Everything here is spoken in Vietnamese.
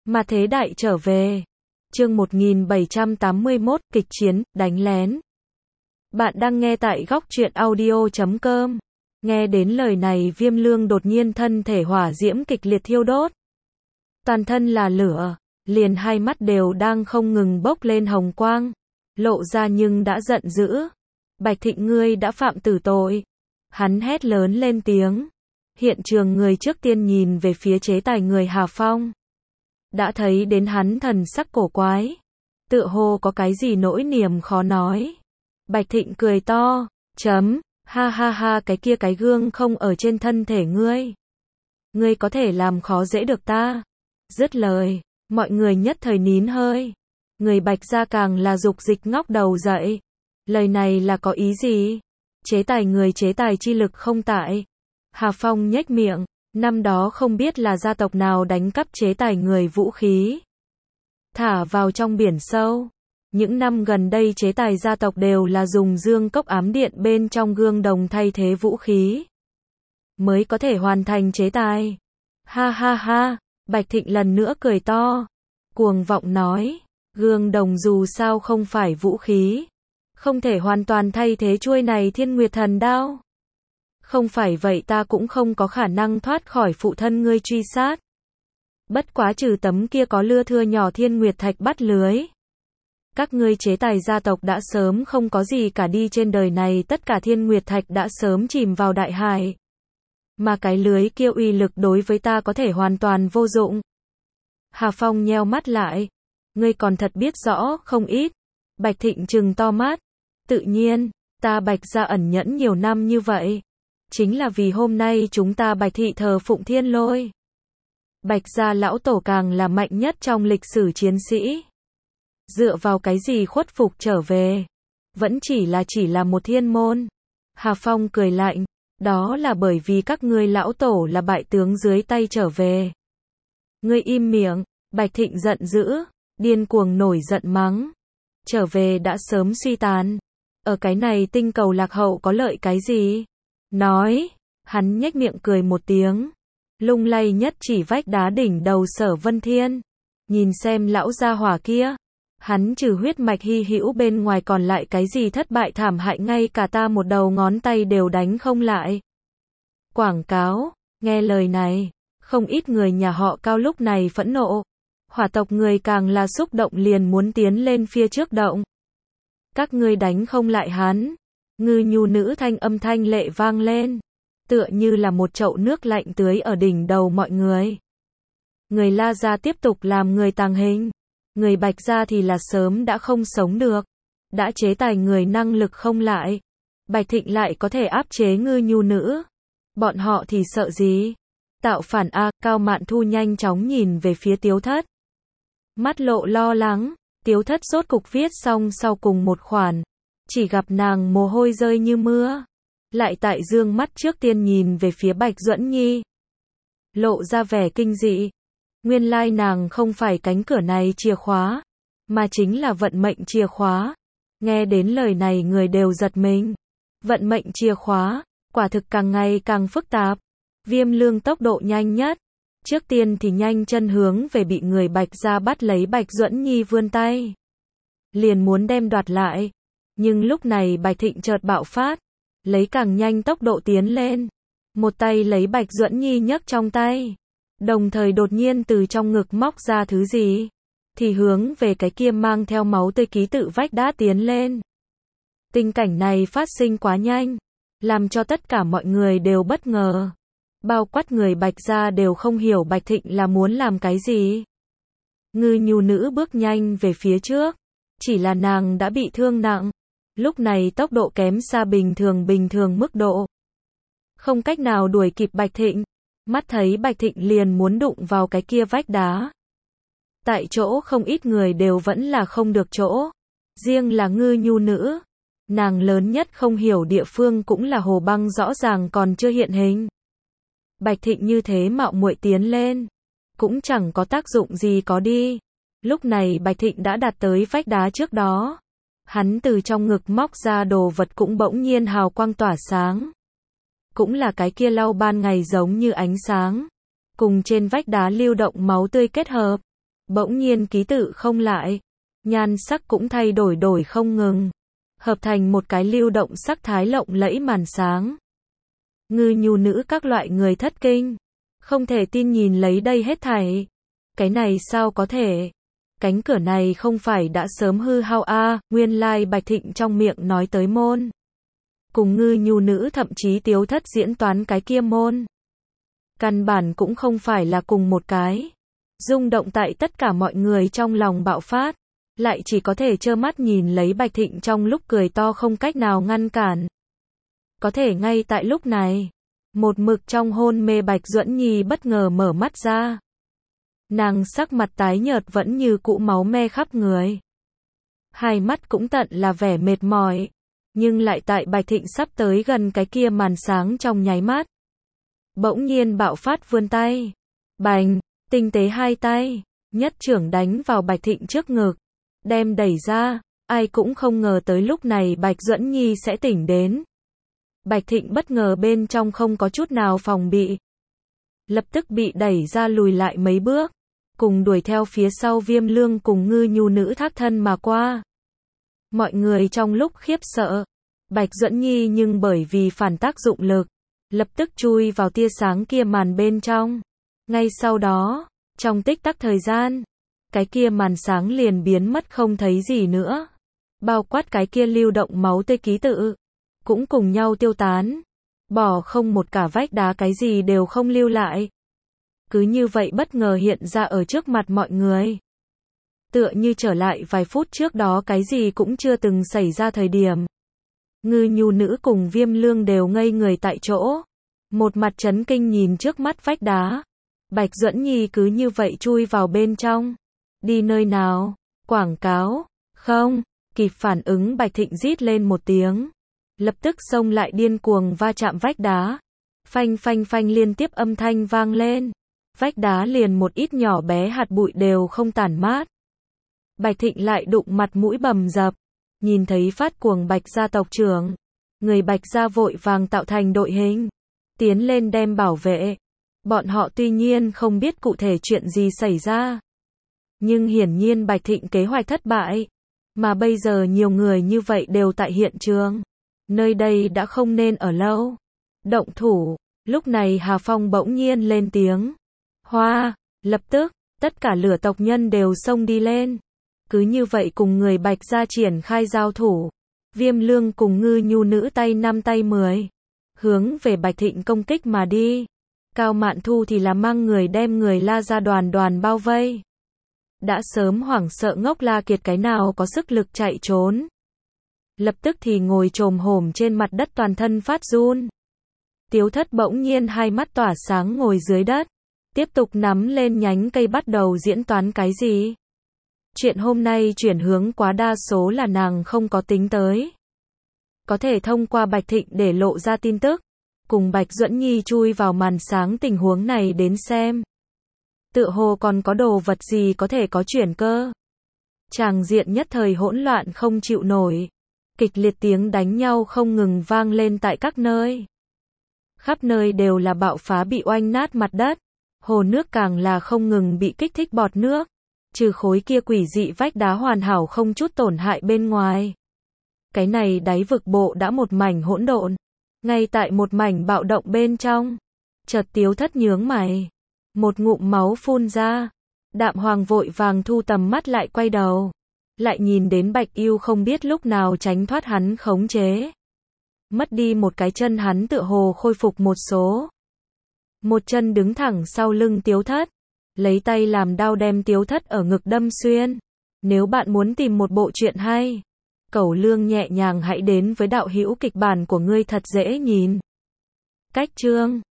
Mà thế đại trở về. Chương 1781, kịch chiến, đánh lén. Bạn đang nghe tại góc truyện audio.com. Nghe đến lời này Viêm Lương đột nhiên thân thể hỏa diễm kịch liệt thiêu đốt. Toàn thân là lửa, liền hai mắt đều đang không ngừng bốc lên hồng quang. Lộ ra nhưng đã giận dữ. Bạch Thịnh ngươi đã phạm tử tội. Hắn hét lớn lên tiếng. Hiện trường người trước tiên nhìn về phía chế tài người Hà Phong. Đã thấy đến hắn thần sắc cổ quái. Tựa hồ có cái gì nỗi niềm khó nói. Bạch Thịnh cười to, ha ha ha cái kia cái gương không ở trên thân thể ngươi. Ngươi có thể làm khó dễ được ta. Dứt lời, mọi người nhất thời nín hơi. Người Bạch gia càng là dục dịch ngóc đầu dậy. Lời này là có ý gì? Chế tài chi lực không tại. Hà Phong nhếch miệng, năm đó không biết là gia tộc nào đánh cắp chế tài người vũ khí. Thả vào trong biển sâu. Những năm gần đây chế tài gia tộc đều là dùng dương cốc ám điện bên trong gương đồng thay thế vũ khí. Mới có thể hoàn thành chế tài. Ha ha ha, Bạch Thịnh lần nữa cười to. Cuồng vọng nói, gương đồng dù sao không phải vũ khí. Không thể hoàn toàn thay thế chuôi này Thiên Nguyệt Thần Đao. Không phải vậy ta cũng không có khả năng thoát khỏi phụ thân ngươi truy sát. Bất quá trừ tấm kia có lưa thưa nhỏ Thiên Nguyệt Thạch bắt lưới. Các ngươi chế tài gia tộc đã sớm không có gì cả đi trên đời này, tất cả Thiên Nguyệt Thạch đã sớm chìm vào đại hải. Mà cái lưới kia uy lực đối với ta có thể hoàn toàn vô dụng. Hà Phong nheo mắt lại. Ngươi còn thật biết rõ không ít. Bạch Thịnh trừng to mắt. Tự nhiên, ta Bạch gia ẩn nhẫn nhiều năm như vậy. Chính là vì hôm nay chúng ta Bạch thị thờ phụng thiên lôi. Bạch gia lão tổ càng là mạnh nhất trong lịch sử chiến sĩ. Dựa vào cái gì khuất phục trở về? Vẫn chỉ là một thiên môn. Hà Phong cười lạnh. Đó là bởi vì các ngươi lão tổ là bại tướng dưới tay trở về. Ngươi im miệng. Bạch Thịnh giận dữ, điên cuồng nổi giận mắng. Trở về đã sớm suy tàn. Ở cái này tinh cầu lạc hậu có lợi cái gì? Nói, hắn nhếch miệng cười một tiếng. Lung lay nhất chỉ vách đá đỉnh đầu Sở Vân Thiên. Nhìn xem lão gia hỏa kia. Hắn trừ huyết mạch hy hữu bên ngoài còn lại cái gì thất bại thảm hại ngay cả ta một đầu ngón tay đều đánh không lại. Quảng cáo, nghe lời này, không ít người nhà họ Cao lúc này phẫn nộ. Hỏa tộc người càng là xúc động liền muốn tiến lên phía trước động. Các ngươi đánh không lại hắn. Ngư nhu nữ thanh âm thanh lệ vang lên. Tựa như là một chậu nước lạnh tưới ở đỉnh đầu mọi người. Người La gia tiếp tục làm người tàng hình. Người Bạch gia thì là sớm đã không sống được. Đã chế tài người năng lực không lại. Bạch Thịnh lại có thể áp chế ngư nhu nữ. Bọn họ thì sợ gì? Tạo phản a, Cao Mạn Thu nhanh chóng nhìn về phía Tiếu Thất. Mắt lộ lo lắng, Tiếu Thất rốt cục viết xong sau cùng một khoản. Chỉ gặp nàng mồ hôi rơi như mưa. Lại tại dương mắt trước tiên nhìn về phía Bạch Duẫn Nhi. Lộ ra vẻ kinh dị. Nguyên lai nàng không phải cánh cửa này chìa khóa. Mà chính là vận mệnh chìa khóa. Nghe đến lời này người đều giật mình. Vận mệnh chìa khóa, quả thực càng ngày càng phức tạp. Viêm Lương tốc độ nhanh nhất. Trước tiên thì nhanh chân hướng về bị người Bạch gia bắt lấy Bạch Duẫn Nhi vươn tay. Liền muốn đem đoạt lại. Nhưng lúc này Bạch Thịnh chợt bạo phát. Lấy càng nhanh tốc độ tiến lên. Một tay lấy Bạch Duẫn Nhi nhấc trong tay. Đồng thời đột nhiên từ trong ngực móc ra thứ gì. Thì hướng về cái kia mang theo máu tươi ký tự vách đá tiến lên. Tình cảnh này phát sinh quá nhanh. Làm cho tất cả mọi người đều bất ngờ. Bao quát người Bạch gia đều không hiểu Bạch Thịnh là muốn làm cái gì. Ngư nhu nữ bước nhanh về phía trước. Chỉ là nàng đã bị thương nặng. Lúc này tốc độ kém xa bình thường mức độ. Không cách nào đuổi kịp Bạch Thịnh. Mắt thấy Bạch Thịnh liền muốn đụng vào cái kia vách đá. Tại chỗ không ít người đều vẫn là không được chỗ. Riêng là ngư nhu nữ. Nàng lớn nhất không hiểu địa phương cũng là hồ băng rõ ràng còn chưa hiện hình. Bạch Thịnh như thế mạo muội tiến lên. Cũng chẳng có tác dụng gì có đi. Lúc này Bạch Thịnh đã đạt tới vách đá trước đó. Hắn từ trong ngực móc ra đồ vật cũng bỗng nhiên hào quang tỏa sáng. Cũng là cái kia lau ban ngày giống như ánh sáng. Cùng trên vách đá lưu động máu tươi kết hợp. Bỗng nhiên ký tự không lại, nhan sắc cũng thay đổi không ngừng, hợp thành một cái lưu động sắc thái lộng lẫy màn sáng. Ngư nhu nữ các loại người thất kinh, không thể tin nhìn lấy đây hết thảy. Cái này sao có thể? Cánh cửa này không phải đã sớm hư hao nguyên lai Bạch Thịnh trong miệng nói tới môn. Cùng ngư nhu nữ thậm chí Tiếu Thất diễn toán cái kia môn. Căn bản cũng không phải là cùng một cái. Rung động tại tất cả mọi người trong lòng bạo phát, lại chỉ có thể trơ mắt nhìn lấy Bạch Thịnh trong lúc cười to không cách nào ngăn cản. Có thể ngay tại lúc này, một mực trong hôn mê Bạch Duẫn Nhi bất ngờ mở mắt ra. Nàng sắc mặt tái nhợt vẫn như cũ máu me khắp người. Hai mắt cũng tận là vẻ mệt mỏi, nhưng lại tại Bạch Thịnh sắp tới gần cái kia màn sáng trong nháy mắt. Bỗng nhiên bạo phát vươn tay. Bành, tinh tế hai tay, nhất chưởng đánh vào Bạch Thịnh trước ngực, đem đẩy ra. Ai cũng không ngờ tới lúc này Bạch Duẫn Nhi sẽ tỉnh đến. Bạch Thịnh bất ngờ bên trong không có chút nào phòng bị, lập tức bị đẩy ra lùi lại mấy bước, cùng đuổi theo phía sau Viêm Lương cùng ngư nhu nữ thác thân mà qua. Mọi người trong lúc khiếp sợ, Bạch Duẫn Nhi nhưng bởi vì phản tác dụng lực, lập tức chui vào tia sáng kia màn bên trong. Ngay sau đó, trong tích tắc thời gian, cái kia màn sáng liền biến mất không thấy gì nữa. Bao quát cái kia lưu động máu tê ký tự, cũng cùng nhau tiêu tán. Bỏ không một cả vách đá cái gì đều không lưu lại. Cứ như vậy bất ngờ hiện ra ở trước mặt mọi người. Tựa như trở lại vài phút trước đó cái gì cũng chưa từng xảy ra thời điểm. Ngư nhu nữ cùng Viêm Lương đều ngây người tại chỗ. Một mặt chấn kinh nhìn trước mắt vách đá. Bạch Duẫn Nhi cứ như vậy chui vào bên trong. Đi nơi nào? Quảng cáo? Không. Kịp phản ứng Bạch Thịnh rít lên một tiếng. Lập tức xông lại điên cuồng va chạm vách đá. Phanh phanh phanh liên tiếp âm thanh vang lên. Vách đá liền một ít nhỏ bé hạt bụi đều không tản mát. Bạch Thịnh lại đụng mặt mũi bầm dập. Nhìn thấy phát cuồng Bạch gia tộc trưởng. Người Bạch gia vội vàng tạo thành đội hình. Tiến lên đem bảo vệ. Bọn họ tuy nhiên không biết cụ thể chuyện gì xảy ra. Nhưng hiển nhiên Bạch Thịnh kế hoạch thất bại. Mà bây giờ nhiều người như vậy đều tại hiện trường. Nơi đây đã không nên ở lâu. Động thủ. Lúc này Hà Phong bỗng nhiên lên tiếng. Hoa. Lập tức, tất cả lửa tộc nhân đều xông đi lên. Cứ như vậy cùng người Bạch gia triển khai giao thủ. Viêm Lương cùng ngư nhu nữ tay 5 tay 10. Hướng về Bạch Thịnh công kích mà đi. Cao Mạn Thu thì là mang người đem người La gia đoàn đoàn bao vây. Đã sớm hoảng sợ ngốc La Kiệt cái nào có sức lực chạy trốn. Lập tức thì ngồi chồm hổm trên mặt đất toàn thân phát run. Tiếu Thất bỗng nhiên hai mắt tỏa sáng ngồi dưới đất. Tiếp tục nắm lên nhánh cây bắt đầu diễn toán cái gì. Chuyện hôm nay chuyển hướng quá đa số là nàng không có tính tới. Có thể thông qua Bạch Thịnh để lộ ra tin tức. Cùng Bạch Duẫn Nhi chui vào màn sáng tình huống này đến xem. Tựa hồ còn có đồ vật gì có thể có chuyển cơ. Tràng diện nhất thời hỗn loạn không chịu nổi. Kịch liệt tiếng đánh nhau không ngừng vang lên tại các nơi. Khắp nơi đều là bạo phá bị oanh nát mặt đất. Hồ nước càng là không ngừng bị kích thích bọt nước. Trừ khối kia quỷ dị vách đá hoàn hảo không chút tổn hại bên ngoài. Cái này đáy vực bộ đã một mảnh hỗn độn. Ngay tại một mảnh bạo động bên trong. Chợt Tiếu Thất nhướng mày. Một ngụm máu phun ra. Đạm Hoàng vội vàng thu tầm mắt lại quay đầu. Lại nhìn đến Bạch Yêu không biết lúc nào tránh thoát hắn khống chế. Mất đi một cái chân hắn tựa hồ khôi phục một số. Một chân đứng thẳng sau lưng Tiếu Thất. Lấy tay làm đao đem Tiếu Thất ở ngực đâm xuyên. Nếu bạn muốn tìm một bộ truyện hay, Cẩu Lương nhẹ nhàng hãy đến với đạo hữu kịch bản của ngươi thật dễ nhìn. Cách chương